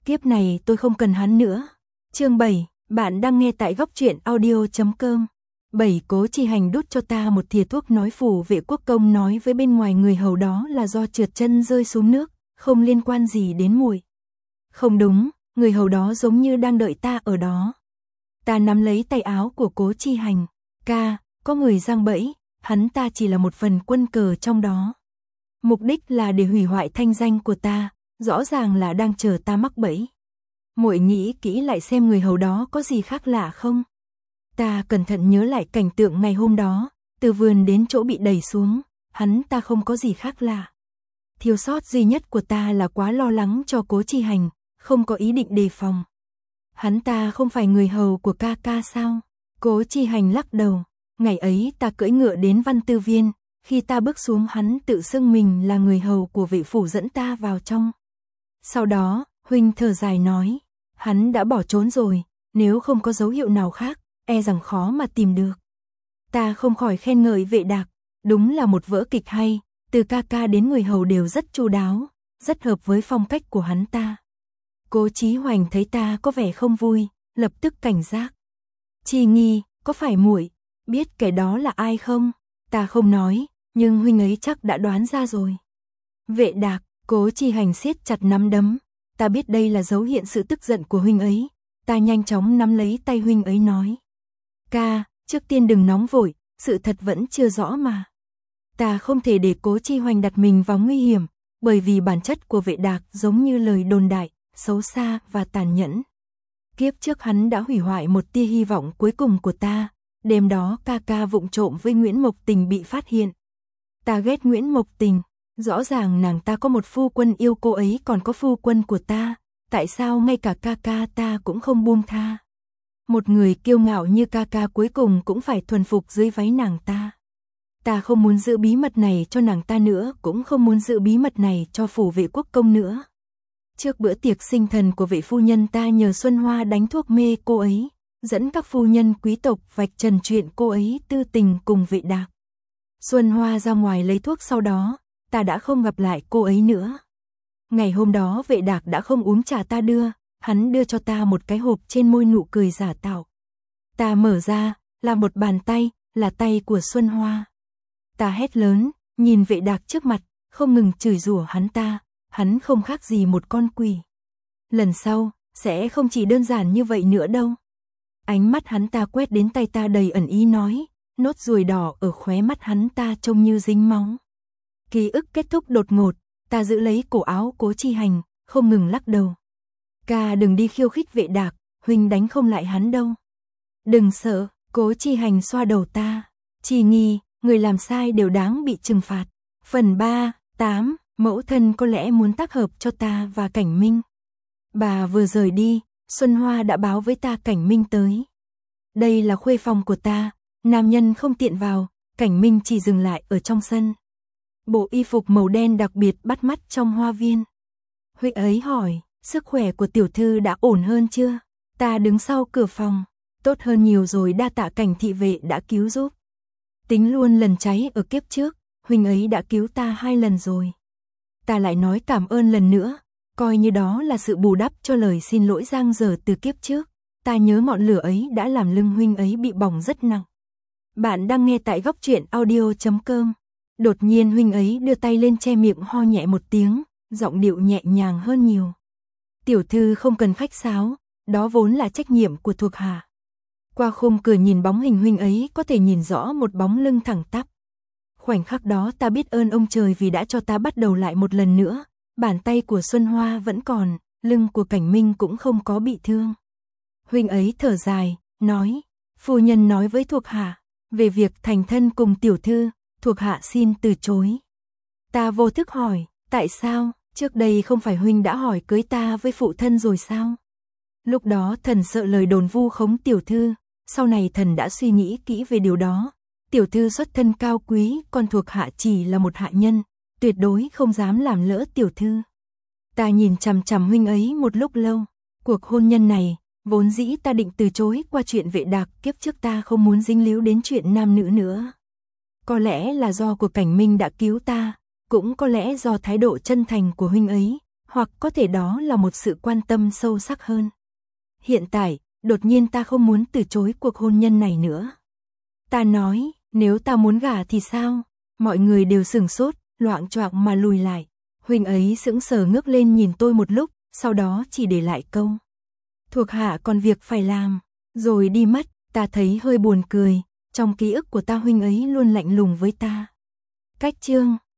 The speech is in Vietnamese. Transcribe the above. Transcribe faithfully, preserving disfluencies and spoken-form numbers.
kiếp này tôi không cần hắn nữa. Chương bảy, bạn đang nghe tại góc truyện audio chấm com. bảy Cố Chi Hành đút cho ta một thìa thuốc, nói phủ vệ quốc công nói với bên ngoài người hầu đó là do trượt chân rơi xuống nước, không liên quan gì đến muội. Không đúng, người hầu đó giống như đang đợi ta ở đó. Ta nắm lấy tay áo của Cố Chi Hành. Ca, có người giăng bẫy, hắn ta chỉ là một phần quân cờ trong đó. Mục đích là để hủy hoại thanh danh của ta, rõ ràng là đang chờ ta mắc bẫy. Muội nghĩ kỹ lại xem người hầu đó có gì khác lạ không? Ta cẩn thận nhớ lại cảnh tượng ngày hôm đó, từ vườn đến chỗ bị đẩy xuống, hắn ta không có gì khác lạ. Thiếu sót duy nhất của ta là quá lo lắng cho Cố Chi Hành, không có ý định đề phòng. Hắn ta không phải người hầu của ca ca sao? Cố Chi Hành lắc đầu. Ngày ấy ta cưỡi ngựa đến Văn Tư Viên, khi ta bước xuống hắn tự xưng mình là người hầu của vị phủ dẫn ta vào trong. Sau đó, huynh thở dài nói, hắn đã bỏ trốn rồi, nếu không có dấu hiệu nào khác, e rằng khó mà tìm được. Ta không khỏi khen ngợi Vệ Đạc, đúng là một vở kịch hay, từ ca ca đến người hầu đều rất chu đáo, rất hợp với phong cách của hắn ta. Cố Chí Hoành thấy ta có vẻ không vui, lập tức cảnh giác. Chi Nghi, có phải muội biết kẻ đó là ai không? Ta không nói, nhưng huynh ấy chắc đã đoán ra rồi. Vệ Đạc, Cố Chi Hành siết chặt nắm đấm, ta biết đây là dấu hiện sự tức giận của huynh ấy. Ta nhanh chóng nắm lấy tay huynh ấy nói. Ca, trước tiên đừng nóng vội, sự thật vẫn chưa rõ mà. Ta không thể để Cố Chi Hoành đặt mình vào nguy hiểm, bởi vì bản chất của Vệ Đạc giống như lời đồn đại, xấu xa và tàn nhẫn. Kiếp trước hắn đã hủy hoại một tia hy vọng cuối cùng của ta, đêm đó ca ca vụng trộm với Nguyễn Mộc Tình bị phát hiện. Ta ghét Nguyễn Mộc Tình, rõ ràng nàng ta có một phu quân yêu cô ấy còn có phu quân của ta, tại sao ngay cả ca ca ta cũng không buông tha. Một người kiêu ngạo như ca ca cuối cùng cũng phải thuần phục dưới váy nàng ta. Ta không muốn giữ bí mật này cho nàng ta nữa, cũng không muốn giữ bí mật này cho phủ vệ quốc công nữa. Trước bữa tiệc sinh thần của vị phu nhân, ta nhờ Xuân Hoa đánh thuốc mê cô ấy, dẫn các phu nhân quý tộc vạch trần chuyện cô ấy tư tình cùng Vệ Đạc. Xuân Hoa ra ngoài lấy thuốc, sau đó, ta đã không gặp lại cô ấy nữa. Ngày hôm đó Vệ Đạc đã không uống trà ta đưa, hắn đưa cho ta một cái hộp, trên môi nụ cười giả tạo. Ta mở ra, là một bàn tay, là tay của Xuân Hoa. Ta hét lớn, nhìn Vệ Đạc trước mặt, không ngừng chửi rủa hắn ta, hắn không khác gì một con quỷ. Lần sau, sẽ không chỉ đơn giản như vậy nữa đâu. Ánh mắt hắn ta quét đến tay ta đầy ẩn ý nói, nốt ruồi đỏ ở khóe mắt hắn ta trông như dính máu. Ký ức kết thúc đột ngột, ta giữ lấy cổ áo Cố Chi Hành, không ngừng lắc đầu. Ca đừng đi khiêu khích Vệ Đạc, huynh đánh không lại hắn đâu. Đừng sợ, Cố Chi Hành xoa đầu ta. Chi Nghi, người làm sai đều đáng bị trừng phạt. Phần ba, tám, mẫu thân có lẽ muốn tác hợp cho ta và Cảnh Minh. Bà vừa rời đi, Xuân Hoa đã báo với ta Cảnh Minh tới. Đây là khuê phòng của ta, nam nhân không tiện vào, Cảnh Minh chỉ dừng lại ở trong sân. Bộ y phục màu đen đặc biệt bắt mắt trong hoa viên. Huynh ấy hỏi, sức khỏe của tiểu thư đã ổn hơn chưa? Ta đứng sau cửa phòng, tốt hơn nhiều rồi, đa tạ Cảnh thị vệ đã cứu giúp. Tính luôn lần cháy ở kiếp trước, huynh ấy đã cứu ta hai lần rồi. Ta lại nói cảm ơn lần nữa, coi như đó là sự bù đắp cho lời xin lỗi dang dở từ kiếp trước. Ta nhớ ngọn lửa ấy đã làm lưng huynh ấy bị bỏng rất nặng. Bạn đang nghe tại góc truyện audio chấm com. Đột nhiên huynh ấy đưa tay lên che miệng, ho nhẹ một tiếng, giọng điệu nhẹ nhàng hơn nhiều. Tiểu thư không cần khách sáo, đó vốn là trách nhiệm của thuộc hạ. Qua khung cửa nhìn bóng hình huynh ấy có thể nhìn rõ một bóng lưng thẳng tắp. Khoảnh khắc đó ta biết ơn ông trời vì đã cho ta bắt đầu lại một lần nữa. Bàn tay của Xuân Hoa vẫn còn, lưng của Cảnh Minh cũng không có bị thương. Huynh ấy thở dài, nói, phu nhân nói với thuộc hạ, về việc thành thân cùng tiểu thư, thuộc hạ xin từ chối. Ta vô thức hỏi, tại sao, trước đây không phải huynh đã hỏi cưới ta với phụ thân rồi sao? Lúc đó thần sợ lời đồn vu khống tiểu thư, sau này thần đã suy nghĩ kỹ về điều đó. Tiểu thư xuất thân cao quý, còn thuộc hạ chỉ là một hạ nhân, tuyệt đối không dám làm lỡ tiểu thư. Ta nhìn chằm chằm huynh ấy một lúc lâu, cuộc hôn nhân này, vốn dĩ ta định từ chối qua chuyện Vệ Đạc, kiếp trước ta không muốn dính líu đến chuyện nam nữ nữa. Có lẽ là do của Cảnh Minh đã cứu ta, cũng có lẽ do thái độ chân thành của huynh ấy, hoặc có thể đó là một sự quan tâm sâu sắc hơn. Hiện tại, đột nhiên ta không muốn từ chối cuộc hôn nhân này nữa. Ta nói, nếu ta muốn gả thì sao? Mọi người đều sửng sốt, loạng choạng mà lùi lại. Huynh ấy sững sờ ngước lên nhìn tôi một lúc, sau đó chỉ để lại câu: thuộc hạ còn việc phải làm, rồi đi mất. Ta thấy hơi buồn cười, trong ký ức của ta huynh ấy luôn lạnh lùng với ta. Cách chương